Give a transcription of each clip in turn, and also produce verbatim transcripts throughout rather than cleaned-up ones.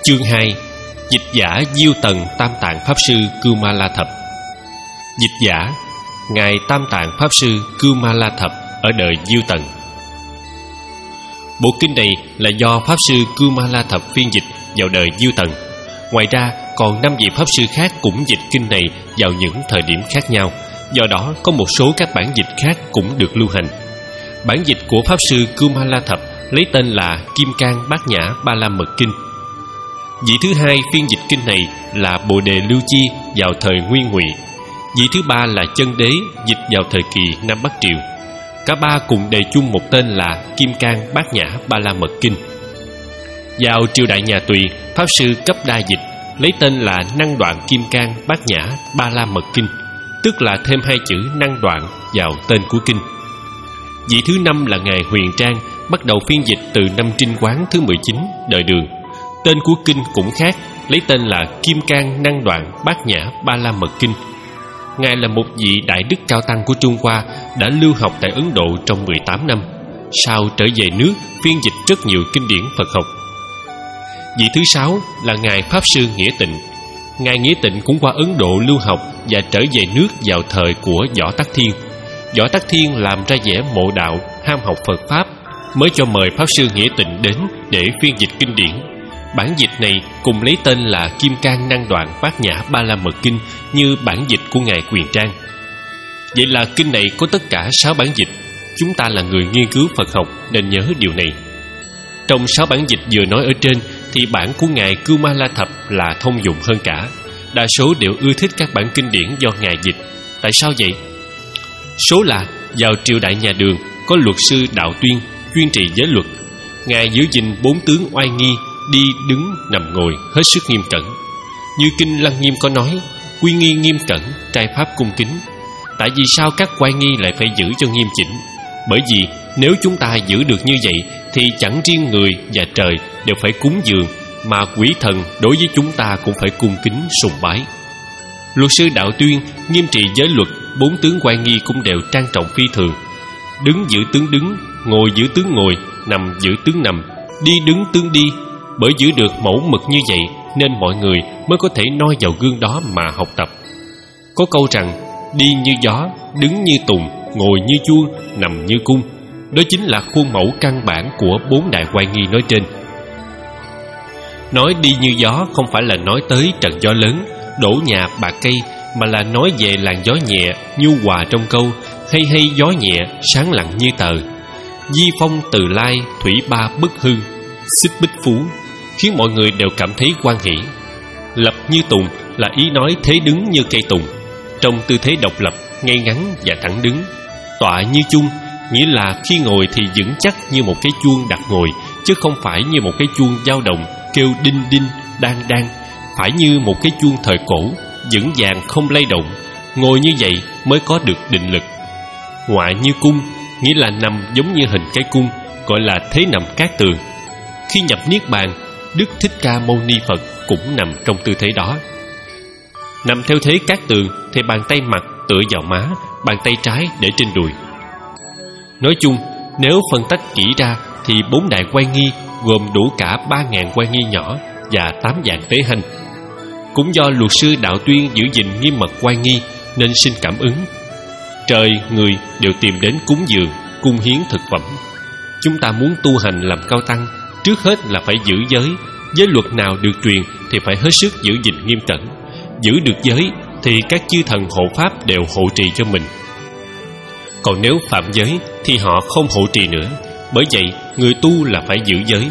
Chương hai. Dịch giả Diêu Tần Tam Tạng Pháp Sư Cưu Ma La Thập. Dịch giả Ngài Tam Tạng Pháp Sư Cưu Ma La Thập ở đời Diêu Tần. Bộ kinh này là do Pháp Sư Cưu Ma La Thập phiên dịch vào đời Diêu Tần. Ngoài ra còn năm vị Pháp Sư khác cũng dịch kinh này vào những thời điểm khác nhau. Do đó có một số các bản dịch khác cũng được lưu hành. Bản dịch của Pháp Sư Cưu Ma La Thập lấy tên là Kim Cang Bát Nhã Ba La Mật Kinh. Vị thứ hai phiên dịch kinh này là Bồ Đề Lưu Chi vào thời Nguyên Ngụy. Vị thứ ba là Chân Đế dịch vào thời kỳ Nam Bắc Triều. Cả ba cùng đề chung một tên là Kim Cang Bát Nhã Ba La Mật Kinh. Vào triều đại nhà Tùy, Pháp Sư Cấp Đa dịch lấy tên là Năng Đoạn Kim Cang Bát Nhã Ba La Mật Kinh, tức là thêm hai chữ năng đoạn vào tên của kinh. Vị thứ năm là Ngài Huyền Trang, bắt đầu phiên dịch từ năm Trinh Quán thứ mười chín đời Đường. Tên của kinh cũng khác, lấy tên là Kim Cang Năng Đoạn Bát Nhã Ba La Mật Kinh. Ngài là một vị đại đức cao tăng của Trung Hoa, đã lưu học tại Ấn Độ trong mười tám năm. Sau trở về nước, phiên dịch rất nhiều kinh điển Phật học. Vị thứ sáu là Ngài Pháp Sư Nghĩa Tịnh. Ngài Nghĩa Tịnh cũng qua Ấn Độ lưu học và trở về nước vào thời của Võ Tắc Thiên. Võ Tắc Thiên làm ra vẻ mộ đạo, ham học Phật Pháp, mới cho mời Pháp Sư Nghĩa Tịnh đến để phiên dịch kinh điển. Bản dịch này cùng lấy tên là Kim Cang Năng Đoạn Bát Nhã Ba La Mật Kinh như bản dịch của Ngài Huyền Trang. Vậy là kinh này có tất cả sáu bản dịch. Chúng ta là người nghiên cứu Phật học nên nhớ điều này. Trong sáu bản dịch vừa nói ở trên thì bản của Ngài Cưu Ma La Thập là thông dụng hơn cả. Đa số đều ưa thích các bản kinh điển do Ngài dịch. Tại sao vậy? Số là vào triều đại nhà Đường có luật sư Đạo Tuyên chuyên trị giới luật. Ngài giữ gìn bốn tướng oai nghi, đi đứng nằm ngồi hết sức nghiêm cẩn. Như kinh Lăng Nghiêm có nói, quy nghi nghiêm cẩn, trai pháp cung kính. Tại vì sao các oai nghi lại phải giữ cho nghiêm chỉnh? Bởi vì nếu chúng ta giữ được như vậy thì chẳng riêng người và trời đều phải cúng dường, mà quỷ thần đối với chúng ta cũng phải cung kính sùng bái. Luật sư Đạo Tuyên nghiêm trị giới luật, bốn tướng oai nghi cũng đều trang trọng phi thường. Đứng giữ tướng đứng, ngồi giữ tướng ngồi, nằm giữ tướng nằm, đi đứng tướng đi. Bởi giữ được mẫu mực như vậy nên mọi người mới có thể noi vào gương đó mà học tập. Có câu rằng đi như gió, đứng như tùng, ngồi như chuông, nằm như cung. Đó chính là khuôn mẫu căn bản của bốn đại oai nghi nói trên. Nói đi như gió không phải là nói tới trận gió lớn, đổ nhà bạc cây, mà là nói về làn gió nhẹ, nhu hòa trong câu hay hay gió nhẹ, sáng lặng như tờ. Di phong từ lai, thủy ba bất hư, xích bích phú, khiến mọi người đều cảm thấy hoan hỷ. Lập như tùng là ý nói thế đứng như cây tùng, trong tư thế độc lập, ngay ngắn và thẳng đứng. Tọa như chung, nghĩa là khi ngồi thì vững chắc như một cái chuông đặt ngồi, chứ không phải như một cái chuông dao động, kêu đinh đinh, đan đan. Phải như một cái chuông thời cổ, vững vàng không lay động. Ngồi như vậy mới có được định lực. Ngoại như cung, nghĩa là nằm giống như hình cái cung, gọi là thế nằm cát tường. Khi nhập Niết Bàn, Đức Thích Ca Mâu Ni Phật cũng nằm trong tư thế đó. Nằm theo thế cát tường thì bàn tay mặt tựa vào má, bàn tay trái để trên đùi. Nói chung, nếu phân tách kỹ ra thì bốn đại oai nghi gồm đủ cả ba ngàn oai nghi nhỏ và tám vạn tế hành. Cũng do luật sư Đạo Tuyên giữ gìn nghiêm mật oai nghi nên sinh cảm ứng. Trời, người đều tìm đến cúng dường, cung hiến thực phẩm. Chúng ta muốn tu hành làm cao tăng, trước hết là phải giữ giới. Giới luật nào được truyền thì phải hết sức giữ gìn nghiêm cẩn. Giữ được giới thì các chư thần hộ pháp đều hộ trì cho mình. Còn nếu phạm giới thì họ không hộ trì nữa. Bởi vậy người tu là phải giữ giới.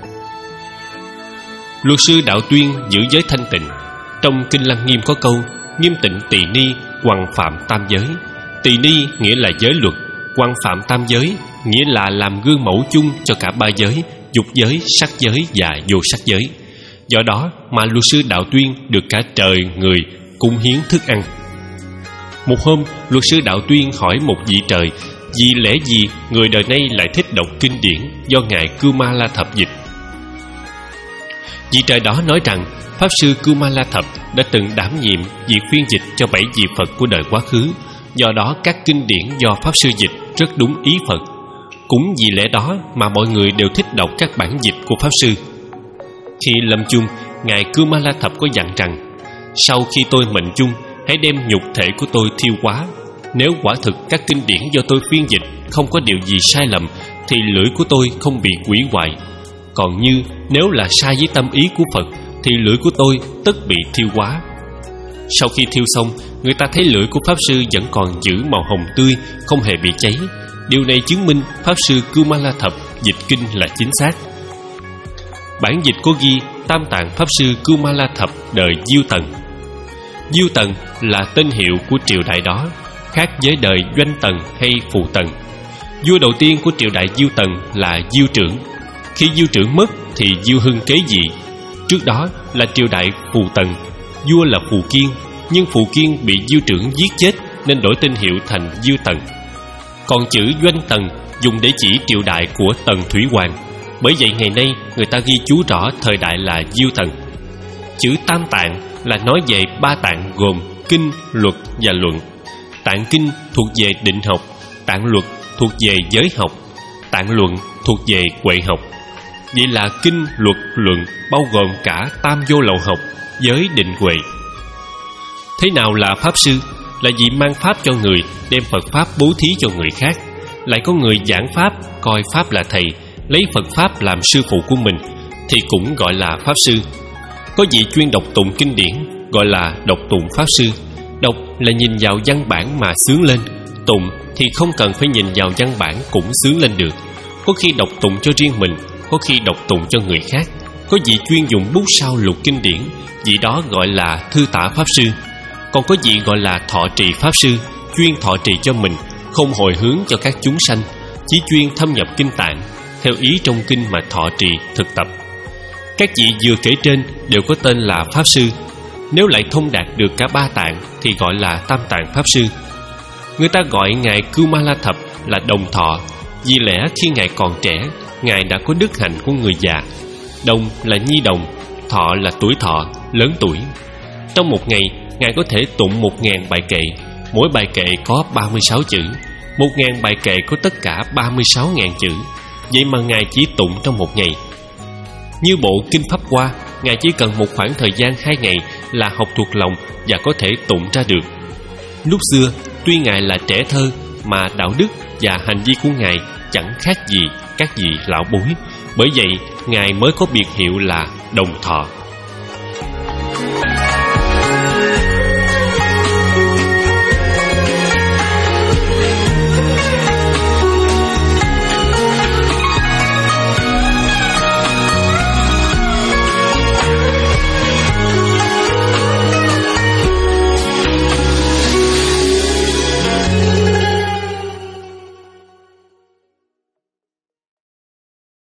Luật sư Đạo Tuyên giữ giới thanh tịnh. Trong kinh Lăng Nghiêm có câu nghiêm tịnh tỳ ni, hoằng phạm tam giới. Tỳ ni nghĩa là giới luật, hoằng phạm tam giới nghĩa là làm gương mẫu chung cho cả ba giới, dục giới, sắc giới và vô sắc giới. Do đó mà luật sư Đạo Tuyên được cả trời người cúng hiến thức ăn. Một hôm, luật sư Đạo Tuyên hỏi một vị trời vì lẽ gì người đời nay lại thích đọc kinh điển do Ngài Cưu Ma La Thập dịch. Vị trời đó nói rằng Pháp Sư Cưu Ma La Thập đã từng đảm nhiệm việc phiên dịch cho bảy vị Phật của đời quá khứ. Do đó các kinh điển do Pháp Sư dịch rất đúng ý Phật. Cũng vì lẽ đó mà mọi người đều thích đọc các bản dịch của Pháp Sư. Khi lâm chung, ngài Kumala Thập có dặn rằng: sau khi tôi mệnh chung, hãy đem nhục thể của tôi thiêu hóa. Nếu quả thực các kinh điển do tôi phiên dịch không có điều gì sai lầm, thì lưỡi của tôi không bị hủy hoại. Còn như nếu là sai với tâm ý của Phật, thì lưỡi của tôi tất bị thiêu hóa. Sau khi thiêu xong, người ta thấy lưỡi của Pháp Sư vẫn còn giữ màu hồng tươi, không hề bị cháy. Điều này chứng minh Pháp Sư Kumala Thập dịch kinh là chính xác. Bản dịch có ghi Tam Tạng Pháp Sư Kumala Thập đời Diêu Tần. Diêu Tần là tên hiệu của triều đại đó, khác với đời Doanh Tần hay Phù Tần. Vua đầu tiên của triều đại Diêu Tần là Diêu Trưởng. Khi Diêu Trưởng mất thì Diêu Hưng kế vị. Trước đó là triều đại Phù Tần, vua là Phù Kiên, nhưng Phù Kiên bị Diêu Trưởng giết chết nên đổi tên hiệu thành Diêu Tần. Còn chữ Doanh Tần dùng để chỉ triều đại của Tần Thủy Hoàng. Bởi vậy ngày nay người ta ghi chú rõ thời đại là Diêu Tần. Chữ Tam Tạng là nói về ba tạng gồm kinh, luật và luận. Tạng kinh thuộc về định học, tạng luật thuộc về giới học, tạng luận thuộc về huệ học. Vậy là kinh, luật, luận bao gồm cả tam vô lậu học, giới, định, huệ. Thế nào là Pháp Sư? Là vị mang Pháp cho người, đem Phật Pháp bố thí cho người khác. Lại có người giảng Pháp, coi Pháp là thầy, lấy Phật Pháp làm sư phụ của mình, thì cũng gọi là Pháp Sư. Có vị chuyên đọc tụng kinh điển, gọi là đọc tụng Pháp Sư. Đọc là nhìn vào văn bản mà sướng lên, tụng thì không cần phải nhìn vào văn bản cũng sướng lên được. Có khi đọc tụng cho riêng mình, có khi đọc tụng cho người khác. Có vị chuyên dùng bút sao lục kinh điển, vị đó gọi là thư tả Pháp Sư. Còn có vị gọi là thọ trì Pháp Sư, chuyên thọ trì cho mình, không hồi hướng cho các chúng sanh, chỉ chuyên thâm nhập kinh tạng, theo ý trong kinh mà thọ trì thực tập. Các vị vừa kể trên đều có tên là Pháp Sư. Nếu lại thông đạt được cả ba tạng thì gọi là Tam Tạng Pháp Sư. Người ta gọi ngài Kumala Thập là đồng thọ, vì lẽ khi ngài còn trẻ, ngài đã có đức hạnh của người già. Đồng là nhi đồng, thọ là tuổi thọ, lớn tuổi. Trong một ngày, ngài có thể tụng một ngàn bài kệ. Mỗi bài kệ có ba mươi sáu chữ. Một ngàn bài kệ có tất cả ba mươi sáu ngàn chữ. Vậy mà ngài chỉ tụng trong một ngày. Như bộ Kinh Pháp Hoa, ngài chỉ cần một khoảng thời gian hai ngày là học thuộc lòng và có thể tụng ra được. Lúc xưa, tuy ngài là trẻ thơ mà đạo đức và hành vi của ngài chẳng khác gì các vị lão bối. Bởi vậy, ngài mới có biệt hiệu là đồng thọ.